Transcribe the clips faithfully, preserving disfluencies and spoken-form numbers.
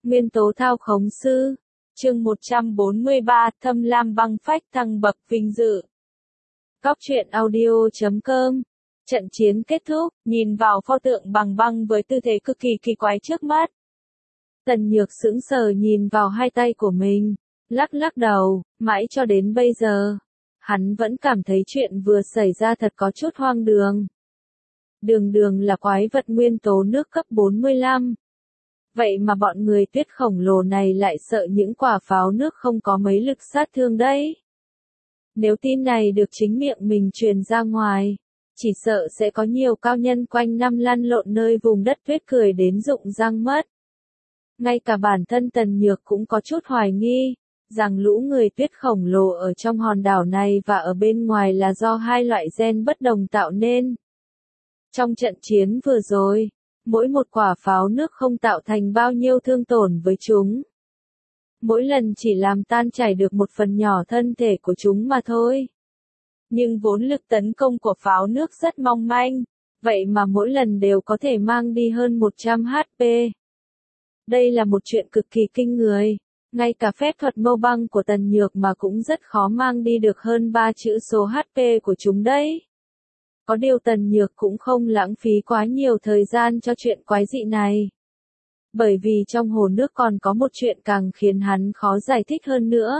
Nguyên tố thao khống sư. Chương một trăm bốn mươi ba, Thâm Lam băng phách thăng bậc vinh dự. Cóc truyện audio chấm com. Trận chiến kết thúc, nhìn vào pho tượng bằng băng với tư thế cực kỳ kỳ quái trước mắt. Tần Nhược sững sờ nhìn vào hai tay của mình, lắc lắc đầu, mãi cho đến bây giờ, hắn vẫn cảm thấy chuyện vừa xảy ra thật có chút hoang đường. Đường đường là quái vật nguyên tố nước cấp bốn mươi lăm. Vậy mà bọn người tuyết khổng lồ này lại sợ những quả pháo nước không có mấy lực sát thương đấy. Nếu tin này được chính miệng mình truyền ra ngoài, chỉ sợ sẽ có nhiều cao nhân quanh năm lăn lộn nơi vùng đất tuyết cười đến rụng răng mất. Ngay cả bản thân Tần Nhược cũng có chút hoài nghi, rằng lũ người tuyết khổng lồ ở trong hòn đảo này và ở bên ngoài là do hai loại gen bất đồng tạo nên. Trong trận chiến vừa rồi, mỗi một quả pháo nước không tạo thành bao nhiêu thương tổn với chúng. Mỗi lần chỉ làm tan chảy được một phần nhỏ thân thể của chúng mà thôi. Nhưng vốn lực tấn công của pháo nước rất mong manh, vậy mà mỗi lần đều có thể mang đi hơn một trăm hát pê. Đây là một chuyện cực kỳ kinh người, ngay cả phép thuật mâu băng của Tần Nhược mà cũng rất khó mang đi được hơn ba chữ số hát pê của chúng đấy. Có điều Tần Nhược cũng không lãng phí quá nhiều thời gian cho chuyện quái dị này. Bởi vì trong hồ nước còn có một chuyện càng khiến hắn khó giải thích hơn nữa.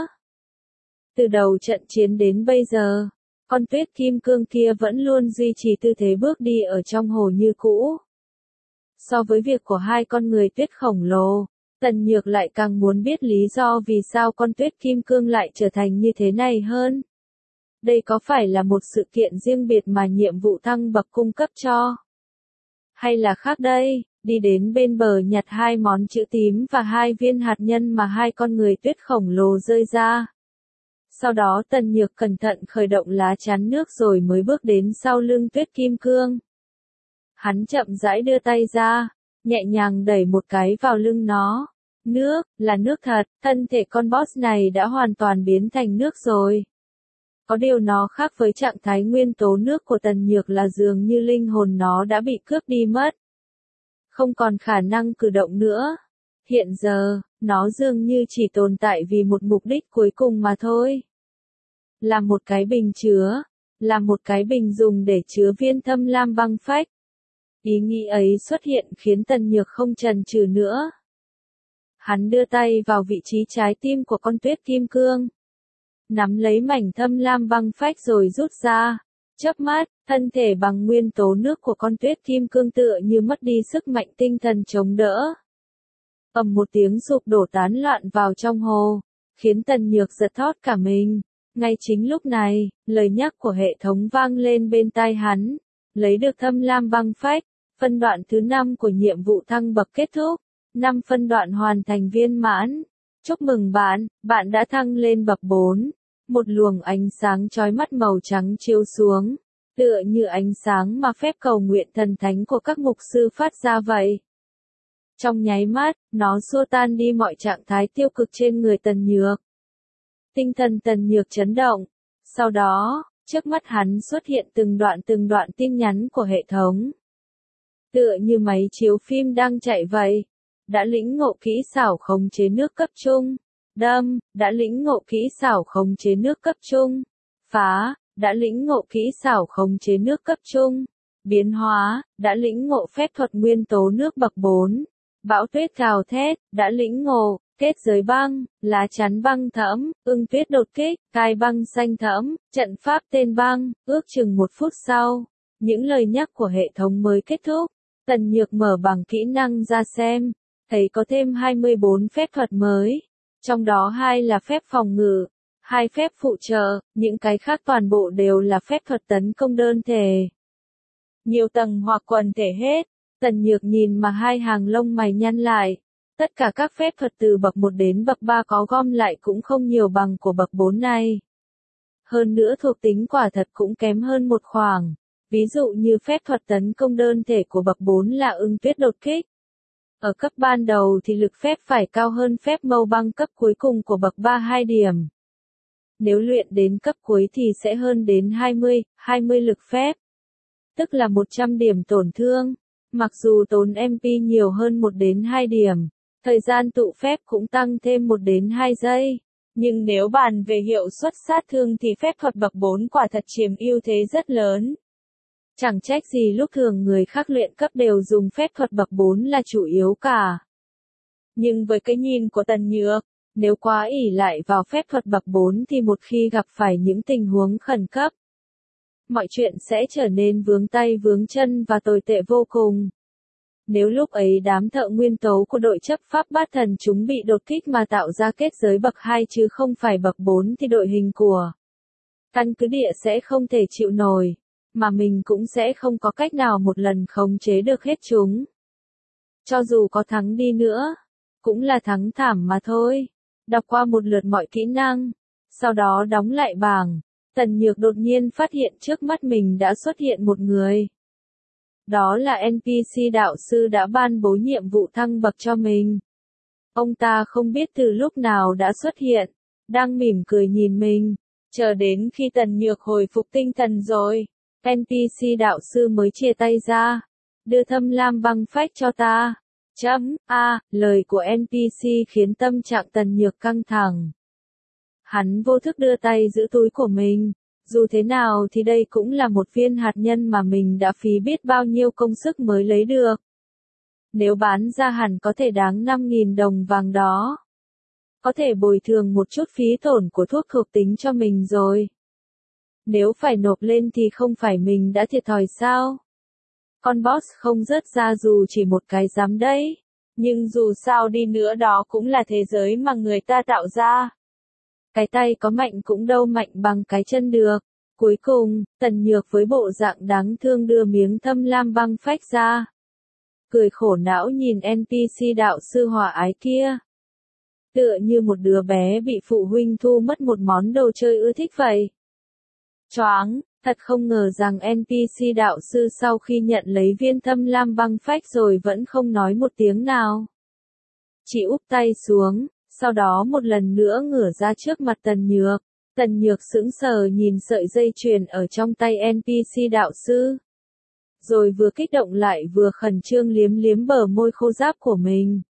Từ đầu trận chiến đến bây giờ, con tuyết kim cương kia vẫn luôn duy trì tư thế bước đi ở trong hồ như cũ. So với việc của hai con người tuyết khổng lồ, Tần Nhược lại càng muốn biết lý do vì sao con tuyết kim cương lại trở thành như thế này hơn. Đây có phải là một sự kiện riêng biệt mà nhiệm vụ thăng bậc cung cấp cho? Hay là khác đây, đi đến bên bờ nhặt hai món chữ tím và hai viên hạt nhân mà hai con người tuyết khổng lồ rơi ra. Sau đó Tần Nhược cẩn thận khởi động lá chắn nước rồi mới bước đến sau lưng tuyết kim cương. Hắn chậm rãi đưa tay ra, nhẹ nhàng đẩy một cái vào lưng nó. Nước, là nước thật, thân thể con boss này đã hoàn toàn biến thành nước rồi. Có điều nó khác với trạng thái nguyên tố nước của Tần Nhược là dường như linh hồn nó đã bị cướp đi mất. Không còn khả năng cử động nữa. Hiện giờ, nó dường như chỉ tồn tại vì một mục đích cuối cùng mà thôi. Là một cái bình chứa, là một cái bình dùng để chứa viên thâm lam băng phách. Ý nghĩ ấy xuất hiện khiến Tần Nhược không chần chừ nữa. Hắn đưa tay vào vị trí trái tim của con tuyết kim cương. Nắm lấy mảnh thâm lam băng phách rồi rút ra. Chớp mắt, thân thể bằng nguyên tố nước của con tuyết kim cương tựa như mất đi sức mạnh tinh thần chống đỡ. Ầm một tiếng sụp đổ tán loạn vào trong hồ, khiến Tần Nhược giật thót cả mình. Ngay chính lúc này, lời nhắc của hệ thống vang lên bên tai hắn. Lấy được thâm lam băng phách, phân đoạn thứ năm của nhiệm vụ thăng bậc kết thúc. năm phân đoạn hoàn thành viên mãn. Chúc mừng bạn, bạn đã thăng lên bậc bốn. Một luồng ánh sáng chói mắt màu trắng chiếu xuống, tựa như ánh sáng mà phép cầu nguyện thần thánh của các mục sư phát ra vậy. Trong nháy mắt, nó xua tan đi mọi trạng thái tiêu cực trên người Tần Nhược. Tinh thần Tần Nhược chấn động. Sau đó, trước mắt hắn xuất hiện từng đoạn từng đoạn tin nhắn của hệ thống. Tựa như máy chiếu phim đang chạy vậy. Đã lĩnh ngộ kỹ xảo khống chế nước cấp trung. Đâm, đã lĩnh ngộ kỹ xảo khống chế nước cấp trung. Phá, đã lĩnh ngộ kỹ xảo khống chế nước cấp trung. Biến hóa, đã lĩnh ngộ phép thuật nguyên tố nước bậc bốn. Bão tuyết gào thét, đã lĩnh ngộ. Kết giới băng, lá chắn băng thẫm, ưng tuyết đột kích, cai băng xanh thẫm, trận pháp tên băng. Ước chừng một phút sau, những lời nhắc của hệ thống mới kết thúc. Tần Nhược mở bảng kỹ năng ra xem, thấy có thêm hai mươi bốn phép thuật mới. Trong đó hai là phép phòng ngự, hai phép phụ trợ, những cái khác toàn bộ đều là phép thuật tấn công đơn thể. Nhiều tầng hoặc quần thể hết, Tần Nhược nhìn mà hai hàng lông mày nhăn lại. Tất cả các phép thuật từ bậc một đến bậc ba có gom lại cũng không nhiều bằng của bậc bốn này. Hơn nữa thuộc tính quả thật cũng kém hơn một khoảng. Ví dụ như phép thuật tấn công đơn thể của bậc bốn là ưng tuyết đột kích. Ở cấp ban đầu thì lực phép phải cao hơn phép mâu băng cấp cuối cùng của bậc ba hai điểm. Nếu luyện đến cấp cuối thì sẽ hơn đến hai mươi, hai mươi lực phép. Tức là một trăm điểm tổn thương. Mặc dù tốn em pê nhiều hơn một đến hai điểm, Thời gian tụ phép cũng tăng thêm một đến hai giây. Nhưng nếu bàn về hiệu suất sát thương thì phép thuật bậc bốn quả thật chiếm ưu thế rất lớn. Chẳng trách gì lúc thường người khác luyện cấp đều dùng phép thuật bậc bốn là chủ yếu cả. Nhưng với cái nhìn của Tần Nhược, nếu quá ỷ lại vào phép thuật bậc bốn thì một khi gặp phải những tình huống khẩn cấp, mọi chuyện sẽ trở nên vướng tay vướng chân và tồi tệ vô cùng. Nếu lúc ấy đám thợ nguyên tố của đội chấp pháp bát thần chúng bị đột kích mà tạo ra kết giới bậc hai chứ không phải bậc bốn thì đội hình của căn cứ địa sẽ không thể chịu nổi, mà mình cũng sẽ không có cách nào một lần khống chế được hết chúng. Cho dù có thắng đi nữa, cũng là thắng thảm mà thôi. Đọc qua một lượt mọi kỹ năng, sau đó đóng lại bảng, Tần Nhược đột nhiên phát hiện trước mắt mình đã xuất hiện một người. Đó là en pê xê đạo sư đã ban bố nhiệm vụ thăng bậc cho mình. Ông ta không biết từ lúc nào đã xuất hiện, đang mỉm cười nhìn mình, chờ đến khi Tần Nhược hồi phục tinh thần rồi, en pê xê đạo sư mới chia tay ra, đưa Thâm Lam băng phách cho ta. Chấm, a, lời của en pê xê khiến tâm trạng Tần Nhược căng thẳng. Hắn vô thức đưa tay giữ túi của mình. Dù thế nào thì đây cũng là một viên hạt nhân mà mình đã phí biết bao nhiêu công sức mới lấy được. Nếu bán ra hẳn có thể đáng năm nghìn đồng vàng đó. Có thể bồi thường một chút phí tổn của thuốc thuộc tính cho mình rồi. Nếu phải nộp lên thì không phải mình đã thiệt thòi sao? Con boss không rớt ra dù chỉ một cái giám đấy. Nhưng dù sao đi nữa đó cũng là thế giới mà người ta tạo ra. Cái tay có mạnh cũng đâu mạnh bằng cái chân được. Cuối cùng, Tần Nhược với bộ dạng đáng thương đưa miếng Thâm Lam băng phách ra. Cười khổ não nhìn en pê xê đạo sư hòa ái kia. Tựa như một đứa bé bị phụ huynh thu mất một món đồ chơi ưa thích vậy. Choáng, thật không ngờ rằng en pê xê đạo sư sau khi nhận lấy viên Thâm Lam băng phách rồi vẫn không nói một tiếng nào. Chỉ úp tay xuống. Sau đó một lần nữa ngửa ra trước mặt Tần Nhược. Tần Nhược sững sờ nhìn sợi dây chuyền ở trong tay en pê xê đạo sư. Rồi vừa kích động lại vừa khẩn trương liếm liếm bờ môi khô ráp của mình.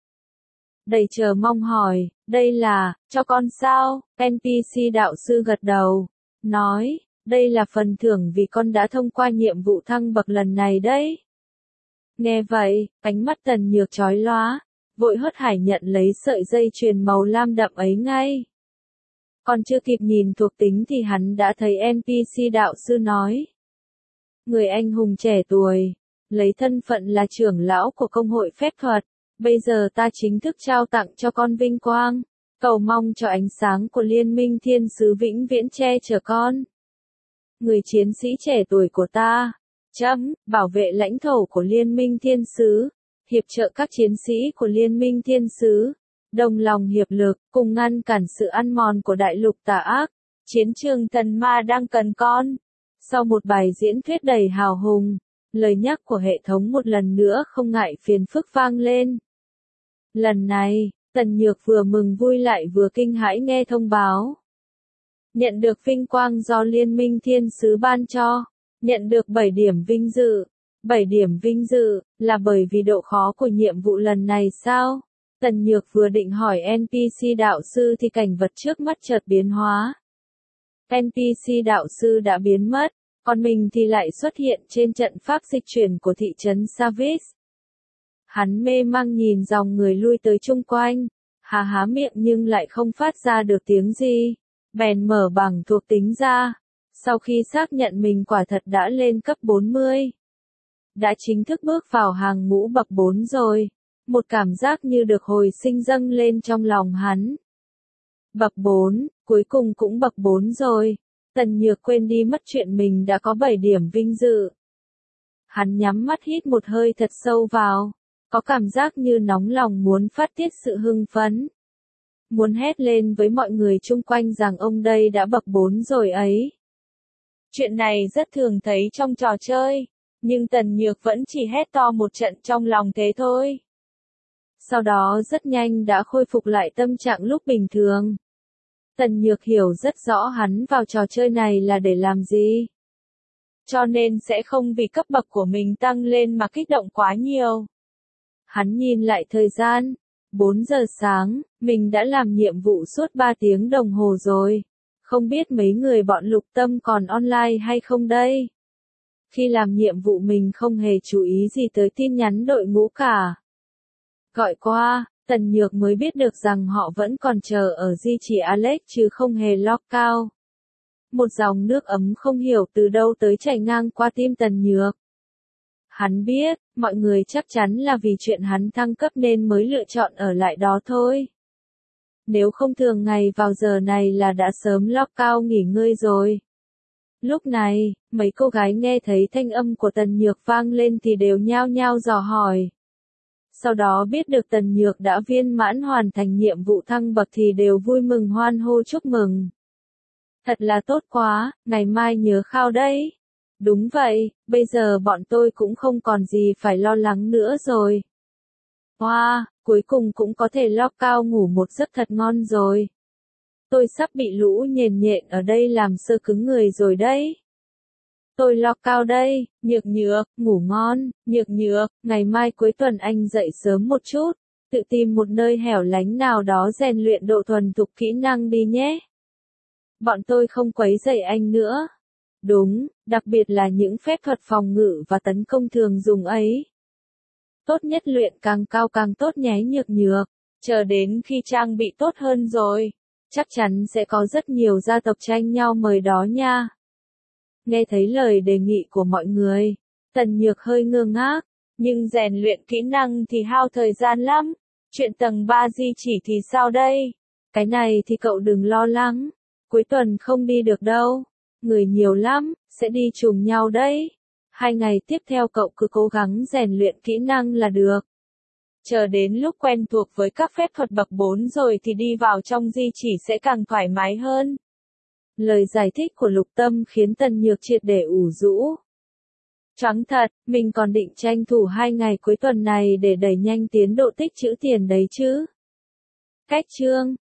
Đầy chờ mong hỏi, đây là, cho con sao? en pê xê đạo sư gật đầu. Nói, đây là phần thưởng vì con đã thông qua nhiệm vụ thăng bậc lần này đấy. Nghe vậy, ánh mắt Tần Nhược chói lóa. Vội hớt hải nhận lấy sợi dây chuyền màu lam đậm ấy ngay. Còn chưa kịp nhìn thuộc tính thì hắn đã thấy en pê xê đạo sư nói. Người anh hùng trẻ tuổi, lấy thân phận là trưởng lão của công hội phép thuật, bây giờ ta chính thức trao tặng cho con vinh quang, cầu mong cho ánh sáng của liên minh thiên sứ vĩnh viễn che chở con. Người chiến sĩ trẻ tuổi của ta, chấm, bảo vệ lãnh thổ của liên minh thiên sứ. Hiệp trợ các chiến sĩ của Liên minh Thiên Sứ, đồng lòng hiệp lực, cùng ngăn cản sự ăn mòn của đại lục tà ác. Chiến trường thần ma đang cần con. Sau một bài diễn thuyết đầy hào hùng, lời nhắc của hệ thống một lần nữa không ngại phiền phức vang lên. Lần này, Tần Nhược vừa mừng vui lại vừa kinh hãi nghe thông báo. Nhận được vinh quang do Liên minh Thiên Sứ ban cho, nhận được bảy điểm vinh dự. bảy điểm vinh dự, là bởi vì độ khó của nhiệm vụ lần này sao? Tần Nhược vừa định hỏi en pê xê đạo sư thì cảnh vật trước mắt chợt biến hóa. en pê xê đạo sư đã biến mất, còn mình thì lại xuất hiện trên trận pháp dịch chuyển của thị trấn Savis. Hắn mê mang nhìn dòng người lui tới chung quanh, há há miệng nhưng lại không phát ra được tiếng gì. Bèn mở bảng thuộc tính ra, sau khi xác nhận mình quả thật đã lên cấp bốn mươi. Đã chính thức bước vào hàng ngũ bậc bốn rồi, một cảm giác như được hồi sinh dâng lên trong lòng hắn. Bậc bốn, cuối cùng cũng bậc bốn rồi, Tần Nhược quên đi mất chuyện mình đã có bảy điểm vinh dự. Hắn nhắm mắt hít một hơi thật sâu vào, có cảm giác như nóng lòng muốn phát tiết sự hưng phấn. Muốn hét lên với mọi người chung quanh rằng ông đây đã bậc bốn rồi ấy. Chuyện này rất thường thấy trong trò chơi. Nhưng Tần Nhược vẫn chỉ hét to một trận trong lòng thế thôi. Sau đó rất nhanh đã khôi phục lại tâm trạng lúc bình thường. Tần Nhược hiểu rất rõ hắn vào trò chơi này là để làm gì. Cho nên sẽ không vì cấp bậc của mình tăng lên mà kích động quá nhiều. Hắn nhìn lại thời gian. bốn giờ sáng, mình đã làm nhiệm vụ suốt ba tiếng đồng hồ rồi. Không biết mấy người bọn Lục Tâm còn online hay không đây? Khi làm nhiệm vụ mình không hề chú ý gì tới tin nhắn đội ngũ cả. Gọi qua, Tần Nhược mới biết được rằng họ vẫn còn chờ ở di chỉ Alex chứ không hề lockout. Một dòng nước ấm không hiểu từ đâu tới chảy ngang qua tim Tần Nhược. Hắn biết, mọi người chắc chắn là vì chuyện hắn thăng cấp nên mới lựa chọn ở lại đó thôi. Nếu không thường ngày vào giờ này là đã sớm lockout nghỉ ngơi rồi. Lúc này, mấy cô gái nghe thấy thanh âm của Tần Nhược vang lên thì đều nhao nhao dò hỏi. Sau đó biết được Tần Nhược đã viên mãn hoàn thành nhiệm vụ thăng bậc thì đều vui mừng hoan hô chúc mừng. Thật là tốt quá, ngày mai nhớ khao đấy. Đúng vậy, bây giờ bọn tôi cũng không còn gì phải lo lắng nữa rồi. Wow, cuối cùng cũng có thể lockout ngủ một giấc thật ngon rồi. Tôi sắp bị lũ nhện nhện ở đây làm sơ cứng người rồi đấy. Tôi lockout đây, Nhược Nhược, ngủ ngon, Nhược Nhược, ngày mai cuối tuần anh dậy sớm một chút, tự tìm một nơi hẻo lánh nào đó rèn luyện độ thuần thục kỹ năng đi nhé. Bọn tôi không quấy rầy anh nữa. Đúng, đặc biệt là những phép thuật phòng ngự và tấn công thường dùng ấy. Tốt nhất luyện càng cao càng tốt nhé Nhược Nhược, chờ đến khi trang bị tốt hơn rồi, chắc chắn sẽ có rất nhiều gia tộc tranh nhau mời đó nha. Nghe thấy lời đề nghị của mọi người, Tần Nhược hơi ngơ ngác, nhưng rèn luyện kỹ năng thì hao thời gian lắm. Chuyện tầng ba di chỉ thì sao đây? Cái này thì cậu đừng lo lắng, cuối tuần không đi được đâu. Người nhiều lắm, sẽ đi trùng nhau đấy. Hai ngày tiếp theo cậu cứ cố gắng rèn luyện kỹ năng là được. Chờ đến lúc quen thuộc với các phép thuật bậc bốn rồi thì đi vào trong di chỉ sẽ càng thoải mái hơn. Lời giải thích của Lục Tâm khiến Tần Nhược triệt để ủ rũ. Choáng thật, mình còn định tranh thủ hai ngày cuối tuần này để đẩy nhanh tiến độ tích trữ tiền đấy chứ. Cách chương